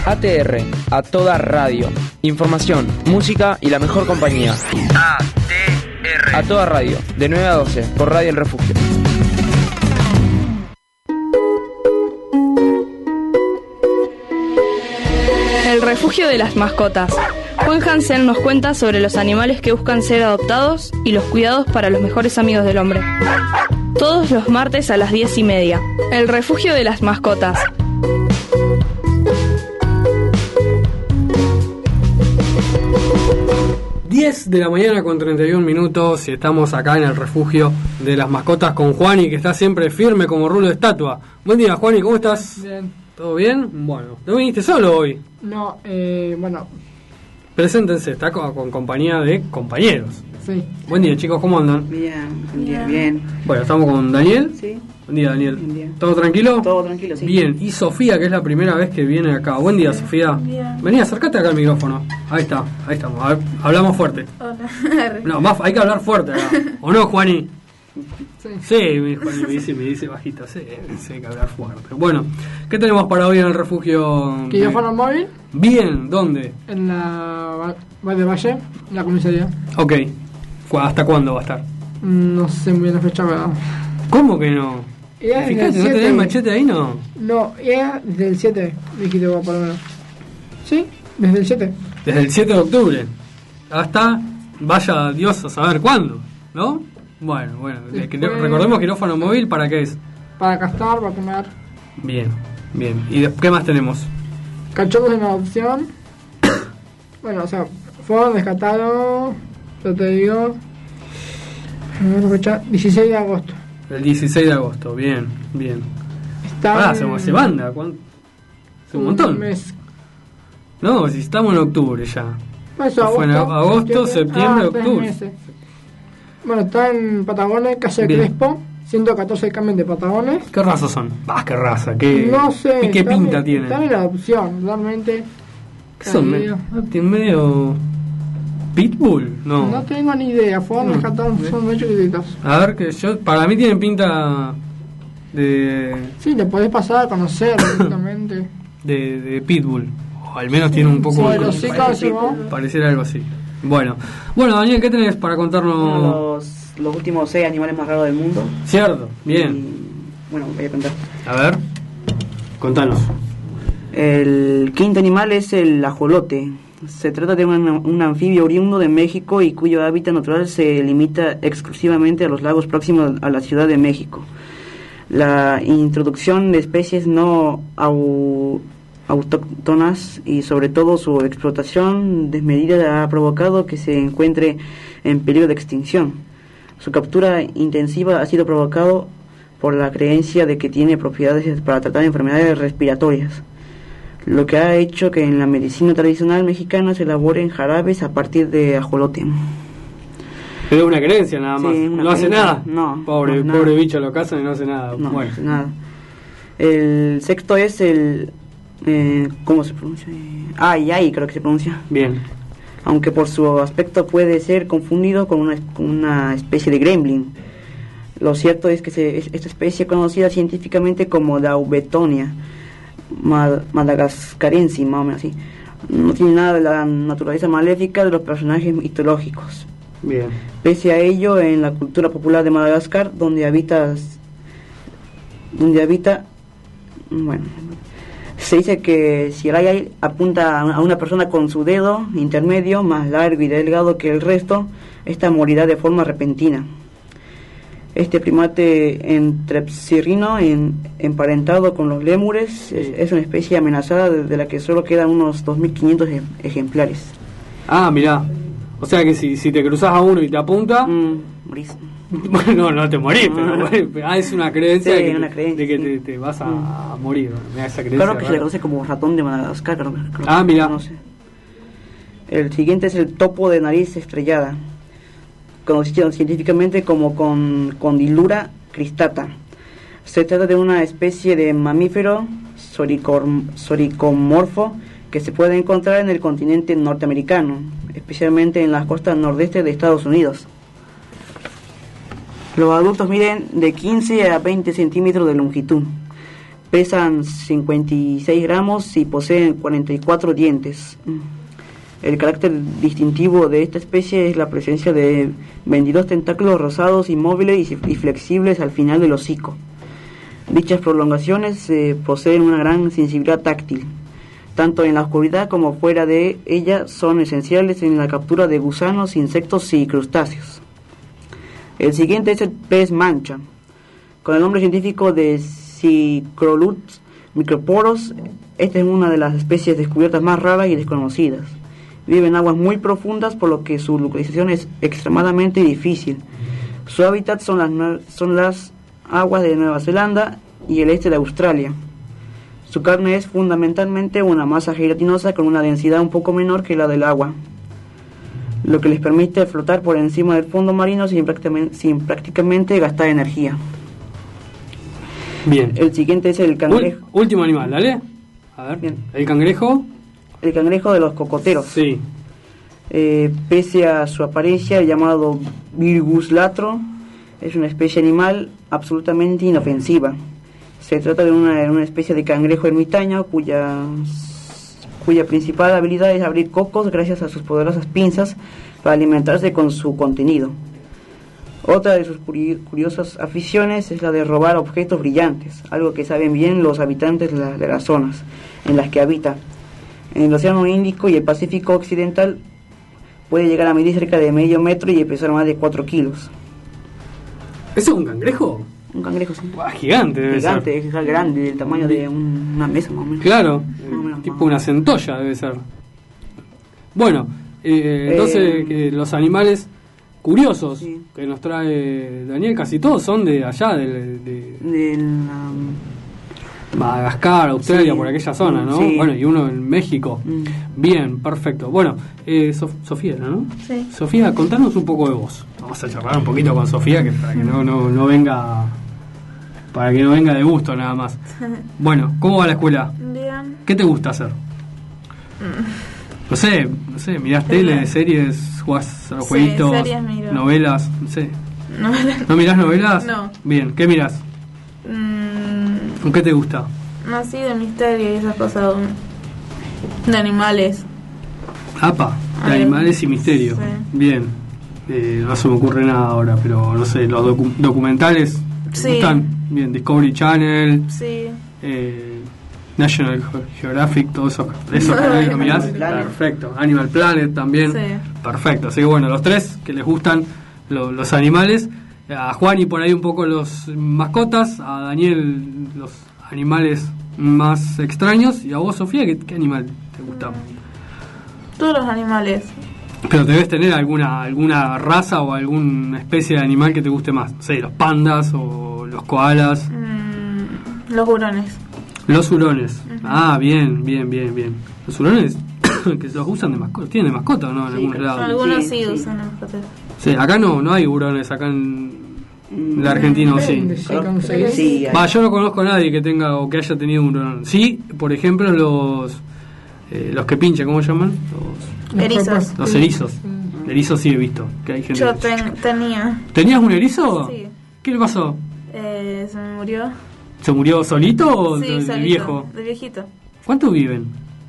ATR, a toda radio. Información, música y la mejor compañía. ATR. A toda radio, de 9 a 12, por Radio El Refugio. El refugio de las mascotas. Juan Hansen nos cuenta sobre los animales que buscan ser adoptados y los cuidados para los mejores amigos del hombre. Todos los martes a las 10:30. El refugio de las mascotas. De la mañana con 31 minutos y estamos acá en el refugio de las mascotas con Juani, que está siempre firme como rulo de estatua. Buen día, Juani, ¿cómo estás? Bien. ¿Todo bien? Bueno, ¿no viniste solo hoy? No, bueno. Preséntense, está con compañía de compañeros. Sí. Buen día, chicos, ¿cómo andan? Bien, bien. Bueno, estamos con Daniel. Sí. Buen día, Daniel. Buen día. ¿Todo tranquilo? Todo tranquilo, sí. Bien, y Sofía, que es la primera vez que viene acá. Buen día, Sofía. Bien. Vení, acércate acá al micrófono. Ahí estamos. A ver, hablamos fuerte. Hola. No, más, hay que hablar fuerte acá. ¿O no, Juani? Sí. Sí, Juani me dice bajito. Sí, hay que hablar fuerte. Bueno, ¿qué tenemos para hoy en el refugio? ¿Quirófano móvil? Bien, ¿dónde? En la Valle de Valle, en la comisaría. Ok. ¿Hasta cuándo va a estar? No sé muy bien la fecha, pero... ¿Cómo que no? Ya Fíjate, desde ¿no el tenés 7. machete ahí, no? No, ya desde el 7, dijiste vos, por lo menos. ¿Sí? Desde el 7. Desde el 7 de octubre. Hasta, vaya Dios a saber cuándo, ¿no? Bueno. Después... Recordemos quirófano móvil, ¿para qué es? Para castrar, para comer. Bien. ¿Y qué más tenemos? Cachorros en adopción. Bueno, o sea, fueron rescatados, yo te digo, la fecha, 16 de agosto. El 16 de agosto, bien. Están... Se manda, ¿cuánto? Hace un montón. Un mes. No, si estamos en octubre ya. Eso, Fue en agosto, septiembre, 3 octubre. meses. Bueno, está en Patagones, calle Bien. Crespo, 114 camiones de Patagones. ¿Qué raza son? ¿Qué raza? ¿Qué, No sé. ¿Qué pinta Están tienen? en adopción, realmente. ¿Qué son? ¿Tienen medio pitbull? No tengo ni idea, fueron rescatados, son muy chiquititos. A ver, para mí tienen pinta de Sí, le podés pasar a conocer directamente. de pitbull. O al menos tiene un poco Bueno, sí, casi, ¿no? pareciera algo así. Bueno, Daniel, ¿qué tenés para contarnos? Los últimos 6 animales más raros del mundo. Cierto, bien. Bueno, voy a contar. A ver, contanos. El quinto animal es el ajolote. Se trata de un anfibio oriundo de México y cuyo hábitat natural se limita exclusivamente a los lagos próximos a la Ciudad de México. La introducción de especies no autóctonas y sobre todo su explotación desmedida ha provocado que se encuentre en peligro de extinción. Su captura intensiva ha sido provocado por la creencia de que tiene propiedades para tratar enfermedades respiratorias, lo que ha hecho que en la medicina tradicional mexicana se elaboren jarabes a partir de ajolote. Pero es una creencia nada más. Sí, no hace nada. No. Pobre bicho, lo cazan y no hace nada. No, bueno. hace nada. El sexto es el... ¿cómo se pronuncia? Ay, creo que se pronuncia. Bien. Aunque por su aspecto puede ser confundido con una especie de gremlin. Lo cierto es que esta especie, conocida científicamente como Daubetonia madagascarensis, más o menos así, no tiene nada de la naturaleza maléfica de los personajes mitológicos. Bien. Pese a ello, en la cultura popular de Madagascar, donde habita, bueno, se dice que si el ay apunta a una persona con su dedo intermedio más largo y delgado que el resto, esta morirá de forma repentina. Este primate entrepsirrino, emparentado con los lémures, es una especie amenazada de la que solo quedan unos 2.500 ejemplares. Ah, mirá. O sea que si te cruzas a uno y te apunta... Morís. Bueno, no te morís, pero es una creencia, Sí, de una creencia, que sí. te vas a morir. Mirá, esa creencia Claro que se le rara. conoce como ratón de Madagascar. Creo Ah, mira. No sé. El siguiente es el topo de nariz estrellada, conocido científicamente como Condylura cristata. Se trata de una especie de mamífero soricomorfo que se puede encontrar en el continente norteamericano, especialmente en las costas nordeste de Estados Unidos. Los adultos miden de 15 a 20 centímetros de longitud. Pesan 56 gramos y poseen 44 dientes. El carácter distintivo de esta especie es la presencia de 22 tentáculos rosados, inmóviles y flexibles al final del hocico. Dichas prolongaciones poseen una gran sensibilidad táctil. Tanto en la oscuridad como fuera de ella son esenciales en la captura de gusanos, insectos y crustáceos. El siguiente es el pez mancha, con el nombre científico de Cycrolus microporos. Esta es una de las especies descubiertas más raras y desconocidas. Vive en aguas muy profundas, por lo que su localización es extremadamente difícil. Su hábitat son las aguas de Nueva Zelanda y el este de Australia. Su carne es fundamentalmente una masa gelatinosa con una densidad un poco menor que la del agua, lo que les permite flotar por encima del fondo marino sin prácticamente gastar energía. Bien. El siguiente es el cangrejo. Último animal, dale. A ver, bien. El cangrejo. El cangrejo de los cocoteros. Sí. Pese a su apariencia, el llamado Virgus latro es una especie animal absolutamente inofensiva. Se trata de una especie de cangrejo ermitaño cuya principal habilidad es abrir cocos gracias a sus poderosas pinzas para alimentarse con su contenido. Otra de sus curiosas aficiones es la de robar objetos brillantes, algo que saben bien los habitantes de las zonas en las que habita. En el Océano Índico y el Pacífico Occidental puede llegar a medir cerca de medio metro y pesar más de 4 kilos. ¿Eso es un cangrejo? Un cangrejo, sí. Gigante debe ser. Gigante, es grande, del tamaño de una mesa más o menos. Claro, Más o menos, tipo una centolla debe ser. Bueno, entonces los animales curiosos sí. que nos trae Daniel, casi todos son de allá, de Madagascar, Australia, sí. por aquella zona, ¿no? Sí. Bueno, y uno en México. Bien, perfecto. Bueno, Sofía, ¿no? Sí. Sofía, contanos un poco de vos. Vamos a charlar un poquito con Sofía, que para que no venga, para que no venga de gusto nada más. Bueno, ¿cómo va la escuela? Bien. ¿Qué te gusta hacer? No sé, mirás tele, series, jugás a los jueguitos, series miro. novelas, no sé. No, ¿No mirás novelas? No. Bien, ¿qué mirás? ¿Con qué te gusta? así de misterio y esas cosas de animales. Apa, de animales y misterio. Sí. Bien. No se me ocurre nada ahora, pero no sé, los documentales ¿te Sí. gustan? Bien, Discovery Channel, Sí. National Geographic, todo eso canales lo mirás. Perfecto. Animal Planet también. Sí. Perfecto. Así que bueno, los tres que les gustan los animales. A Juani por ahí un poco los mascotas, a Daniel los animales más extraños, y a vos, Sofía, ¿qué animal te gusta? Todos los animales. Pero debes tener alguna raza o alguna especie de animal que te guste más. No sé, los pandas o los koalas. Los hurones. Los hurones. Ah, bien. Los hurones que los usan de mascota. ¿Tienen de mascota o no? En Sí, algunos lados. Algunos Sí, sí, sí. usan el protector. Sí, acá no hay hurones, acá en la Argentina sí. Depende, sí, conseguís. Sí, Va, yo no conozco a nadie que tenga o que haya tenido un hurón. Sí, por ejemplo, los que pinchan, ¿cómo se llaman? Erizos. Los erizos. Erizos sí he visto, que hay gente. Yo tenía. ¿Tenías un erizo? Sí. ¿Qué le pasó? Se me murió. ¿Se murió solito o Sí, de solito, viejo? de viejito. ¿Cuántos viven?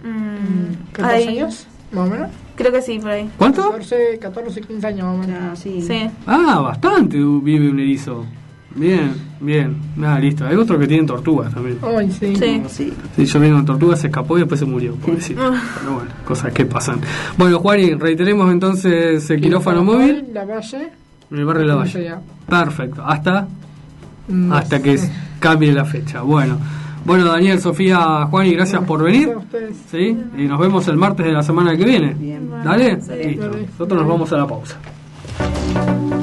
14 años, más o menos. Creo que sí, por ahí. ¿Cuánto? 14, 15 años más o menos. Ah, sí. Sí. Ah, bastante vive un erizo. Bien. Nada, listo. Hay otros que tienen tortugas también. Ay, sí. Sí. Sí. Sí, yo vi una tortuga, se escapó y después se murió, pobrecito. Pero bueno, cosas que pasan. Bueno, Juani, reiteremos entonces el quirófano móvil La Valle. en el barrio de La Valle. Ya. Perfecto, hasta No que sé. cambie la fecha. Bueno, Daniel, Sofía, Juani, gracias por venir. Gracias a ustedes. ¿Sí? Y nos vemos el martes de la semana que viene. Bien. ¿Dale? Sí. Listo. Dale. Nosotros nos vamos a la pausa.